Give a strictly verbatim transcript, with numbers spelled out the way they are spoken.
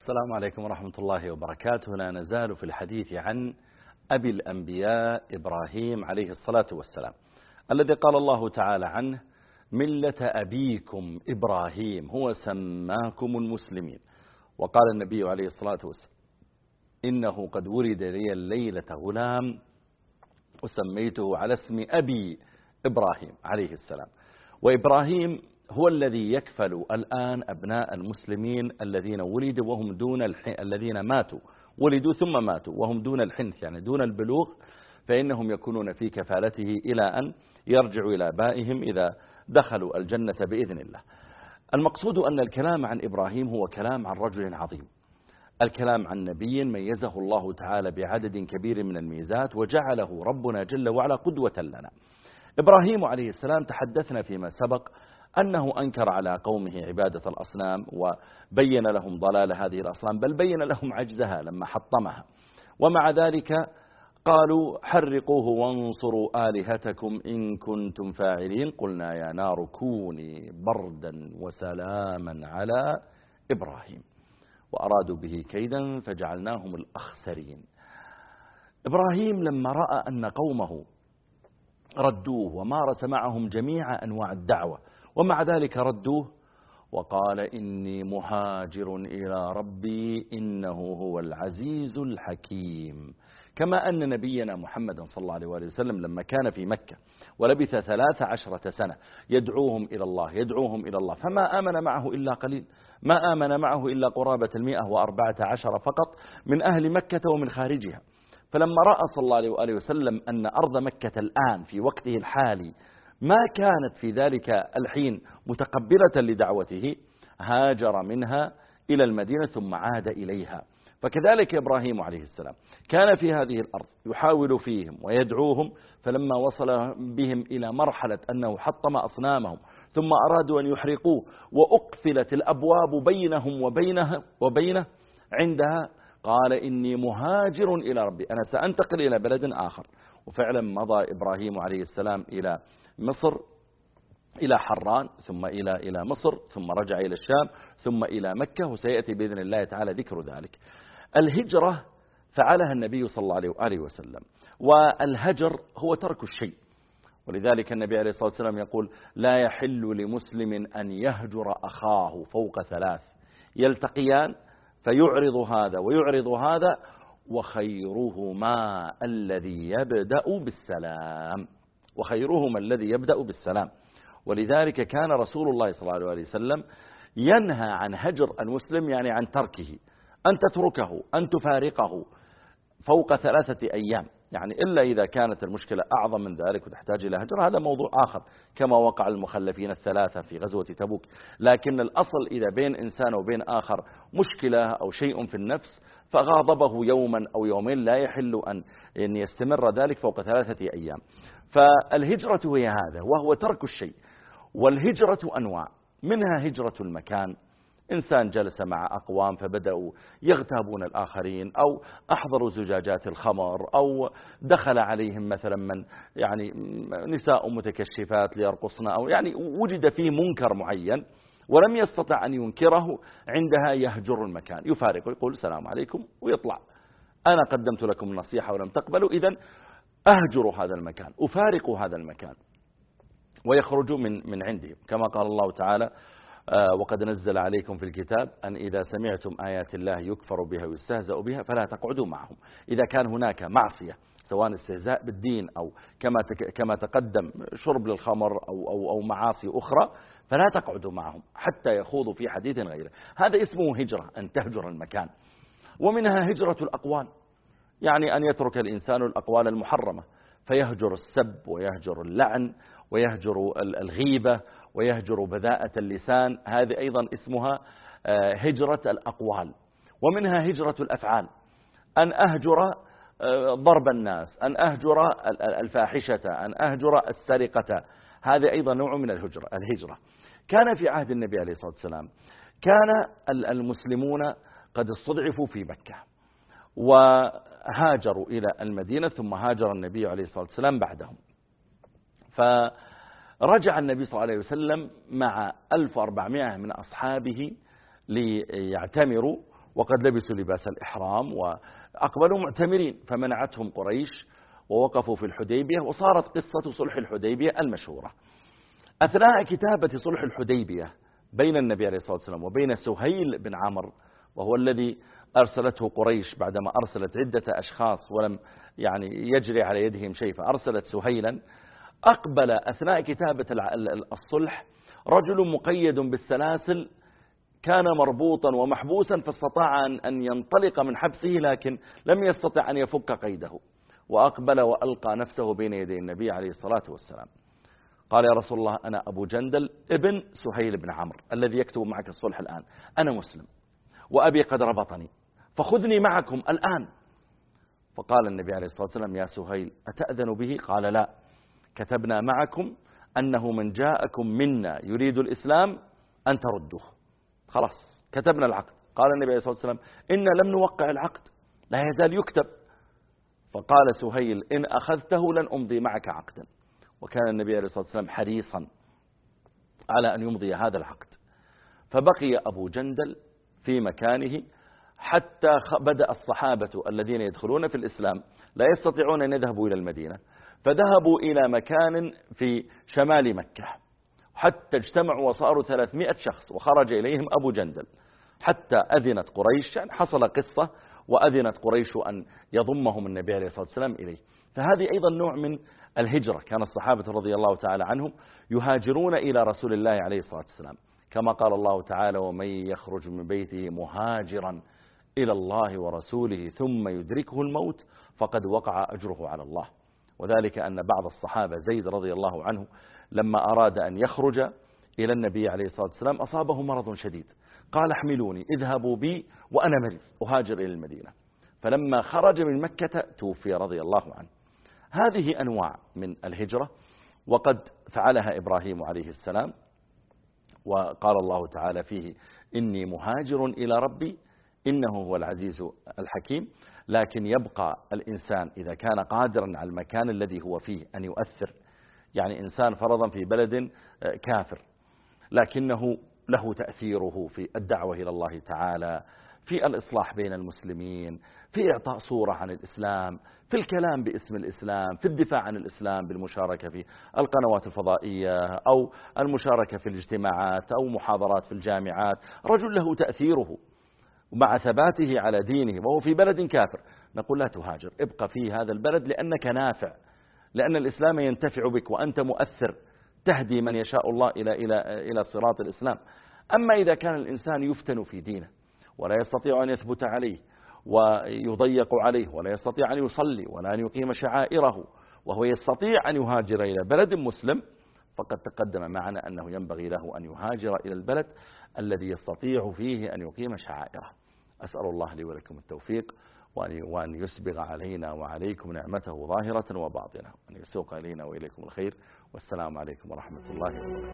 السلام عليكم ورحمة الله وبركاته. لا نزال في الحديث عن أبي الأنبياء إبراهيم عليه الصلاة والسلام، الذي قال الله تعالى عنه: ملة أبيكم إبراهيم هو سماكم المسلمين. وقال النبي عليه الصلاة والسلام: إنه قد ولد لي الليلة غلام وسميته على اسم أبي إبراهيم عليه السلام. وإبراهيم هو الذي يكفل الآن أبناء المسلمين الذين ولدوا وهم دون الحنث، الذين ماتوا ولدوا ثم ماتوا وهم دون الحنث، يعني دون البلوغ، فإنهم يكونون في كفالته إلى أن يرجعوا إلى آبائهم إذا دخلوا الجنة بإذن الله. المقصود أن الكلام عن إبراهيم هو كلام عن رجل عظيم، الكلام عن نبي ميزه الله تعالى بعدد كبير من الميزات وجعله ربنا جل وعلا قدوة لنا. إبراهيم عليه السلام تحدثنا فيما سبق أنه أنكر على قومه عبادة الأصنام وبين لهم ضلال هذه الأصنام، بل بين لهم عجزها لما حطمها. ومع ذلك قالوا: حرقوه وانصروا آلهتكم إن كنتم فاعلين. قلنا: يا نار كوني بردا وسلاما على إبراهيم. وأرادوا به كيدا فجعلناهم الأخسرين. إبراهيم لما رأى أن قومه ردوه ومارس معهم جميع أنواع الدعوة ومع ذلك ردوه، وقال: إني مهاجر إلى ربي إنه هو العزيز الحكيم. كما أن نبينا محمد صلى الله عليه وسلم لما كان في مكة ولبث ثلاث عشرة سنة يدعوهم إلى الله يدعوهم إلى الله فما آمن معه إلا قليل، ما آمن معه إلا قرابة المئة وأربعة عشر فقط من أهل مكة ومن خارجها. فلما رأى صلى الله عليه وآله وسلم أن أرض مكة الآن في وقته الحالي ما كانت في ذلك الحين متقبلة لدعوته، هاجر منها إلى المدينة ثم عاد إليها. فكذلك إبراهيم عليه السلام كان في هذه الأرض يحاول فيهم ويدعوهم، فلما وصل بهم إلى مرحلة أنه حطم أصنامهم ثم أرادوا أن يحرقوه وأقفلت الأبواب بينهم وبينه, وبينه عندها قال: إني مهاجر إلى ربي، أنا سأنتقل إلى بلد آخر. وفعلا مضى إبراهيم عليه السلام إلى مصر، إلى حران، ثم إلى إلى مصر، ثم رجع إلى الشام، ثم إلى مكة، وسيأتي بإذن الله تعالى ذكر ذلك. الهجرة فعلها النبي صلى الله عليه وآله وسلم، والهجر هو ترك الشيء. ولذلك النبي عليه الصلاة والسلام يقول: لا يحل لمسلم أن يهجر أخاه فوق ثلاث، يلتقيان فيعرض هذا ويعرض هذا، وخيرهما الذي يبدأ بالسلام، وخيرهما الذي يبدأ بالسلام. ولذلك كان رسول الله صلى الله عليه وسلم ينهى عن هجر المسلم، يعني عن تركه، أن تتركه، أن تفارقه فوق ثلاثة أيام، يعني إلا إذا كانت المشكلة أعظم من ذلك وتحتاج إلى هجر، هذا موضوع آخر كما وقع المخلفين الثلاثة في غزوة تبوك. لكن الأصل إذا بين إنسان وبين آخر مشكلة أو شيء في النفس فغاضبه يوما أو يومين لا يحل أن يستمر ذلك فوق ثلاثة أيام. فالهجرة هي هذا، وهو ترك الشيء. والهجرة أنواع، منها هجرة المكان، إنسان جلس مع أقوام فبدأوا يغتابون الآخرين، أو أحضروا زجاجات الخمر، أو دخل عليهم مثلا من يعني نساء متكشفات ليرقصن، أو يعني وجد فيه منكر معين ولم يستطع أن ينكره، عندها يهجر المكان، يفارق، يقول: السلام عليكم، ويطلع. أنا قدمت لكم النصيحة ولم تقبلوا، إذن أهجر هذا المكان، أفارق هذا المكان، ويخرج من من عندهم. كما قال الله تعالى: آه وقد نزل عليكم في الكتاب أن إذا سمعتم آيات الله يكفر بها ويستهزأ بها فلا تقعدوا معهم. إذا كان هناك معصية سواء استهزاء بالدين أو كما كما تقدم شرب للخمر أو أو أو معاصي أخرى، فلا تقعدوا معهم حتى يخوضوا في حديث غيره. هذا اسمه هجرة، أن تهجر المكان. ومنها هجرة الأقوال، يعني أن يترك الإنسان الأقوال المحرمة فيهجر السب ويهجر اللعن ويهجر الغيبة ويهجر بذاءة اللسان، هذه أيضا اسمها هجرة الأقوال. ومنها هجرة الأفعال، أن أهجر ضرب الناس، أن أهجر الفاحشة، أن أهجر السرقة، هذا أيضا نوع من الهجرة. الهجرة كان في عهد النبي عليه الصلاة والسلام كان المسلمون قد استضعفوا في مكة وهاجروا إلى المدينة، ثم هاجر النبي عليه الصلاة والسلام بعدهم. فرجع النبي صلى الله عليه وسلم مع ألف وأربعمائة من أصحابه ليعتمروا، وقد لبسوا لباس الإحرام وأقبلوا معتمرين، فمنعتهم قريش ووقفوا في الحديبية، وصارت قصة صلح الحديبية المشهورة. أثناء كتابة صلح الحديبية بين النبي عليه الصلاة والسلام وبين سهيل بن عمرو، وهو الذي أرسلته قريش بعدما أرسلت عدة أشخاص ولم يعني يجري على يدهم شيء، فأرسلت سهيلا. أقبل أثناء كتابة الصلح رجل مقيد بالسلاسل، كان مربوطا ومحبوسا، فاستطاع أن ينطلق من حبسه، لكن لم يستطع أن يفك قيده، وأقبل وألقى نفسه بين يدي النبي عليه الصلاة والسلام. قال: يا رسول الله، أنا أبو جندل ابن سهيل بن عمرو الذي يكتب معك الصلح الآن، أنا مسلم وأبي قد ربطني، فخذني معكم الآن. فقال النبي عليه الصلاة والسلام: يا سهيل، أتأذن به؟ قال: لا، كتبنا معكم أنه من جاءكم منا يريد الإسلام أن تردوه. خلاص كتبنا العقد. قال النبي عليه الصلاة والسلام: إن لم نوقع العقد، لا يزال يكتب. فقال سهيل: إن أخذته لن أمضي معك عقدا. وكان النبي عليه الصلاة والسلام حريصا على أن يمضي هذا العقد. فبقي أبو جندل في مكانه حتى بدأ الصحابة الذين يدخلون في الإسلام لا يستطيعون أن يذهبوا إلى المدينة، فذهبوا إلى مكان في شمال مكة، حتى اجتمعوا وصاروا ثلاثمائة شخص، وخرج إليهم أبو جندل، حتى أذنت قريش، يعني حصل قصة وأذنت قريش أن يضمهم النبي عليه الصلاة والسلام إليه. فهذه أيضا نوع من الهجرة، كان الصحابة رضي الله تعالى عنهم يهاجرون إلى رسول الله عليه الصلاة والسلام، كما قال الله تعالى: ومن يخرج من بيته مهاجرا إلى الله ورسوله ثم يدركه الموت فقد وقع أجره على الله. وذلك أن بعض الصحابة زيد رضي الله عنه لما أراد أن يخرج إلى النبي عليه الصلاة والسلام أصابه مرض شديد، قال: احملوني، اذهبوا بي وأنا مريض أهاجر إلى المدينة. فلما خرج من مكة توفي رضي الله عنه. هذه أنواع من الهجرة، وقد فعلها إبراهيم عليه السلام، وقال الله تعالى فيه: إني مهاجر إلى ربي إنه هو العزيز الحكيم. لكن يبقى الإنسان إذا كان قادرا على المكان الذي هو فيه أن يؤثر. يعني إنسان فرضا في بلد كافر، لكنه له تأثيره في الدعوة إلى الله تعالى، في الإصلاح بين المسلمين، في إعطاء صورة عن الإسلام، في الكلام باسم الإسلام، في الدفاع عن الإسلام بالمشاركة في القنوات الفضائية أو المشاركة في الاجتماعات أو محاضرات في الجامعات. رجل له تأثيره ومع ثباته على دينه وهو في بلد كافر، نقول: لا تهاجر، ابقى في هذا البلد لأنك نافع، لأن الإسلام ينتفع بك وأنت مؤثر، تهدي من يشاء الله إلى إلى إلى صراط الإسلام. أما إذا كان الإنسان يفتن في دينه ولا يستطيع أن يثبت عليه ويضيق عليه ولا يستطيع أن يصلي ولا أن يقيم شعائره، وهو يستطيع أن يهاجر إلى بلد مسلم، فقد تقدم معنا أنه ينبغي له أن يهاجر إلى البلد الذي يستطيع فيه أن يقيم شعائره. أسأل الله لي ولكم التوفيق، وأن يسبغ علينا وعليكم نعمته ظاهرة وباطنة، وأن يسوق إلينا وإليكم الخير. والسلام عليكم ورحمة الله وبركاته.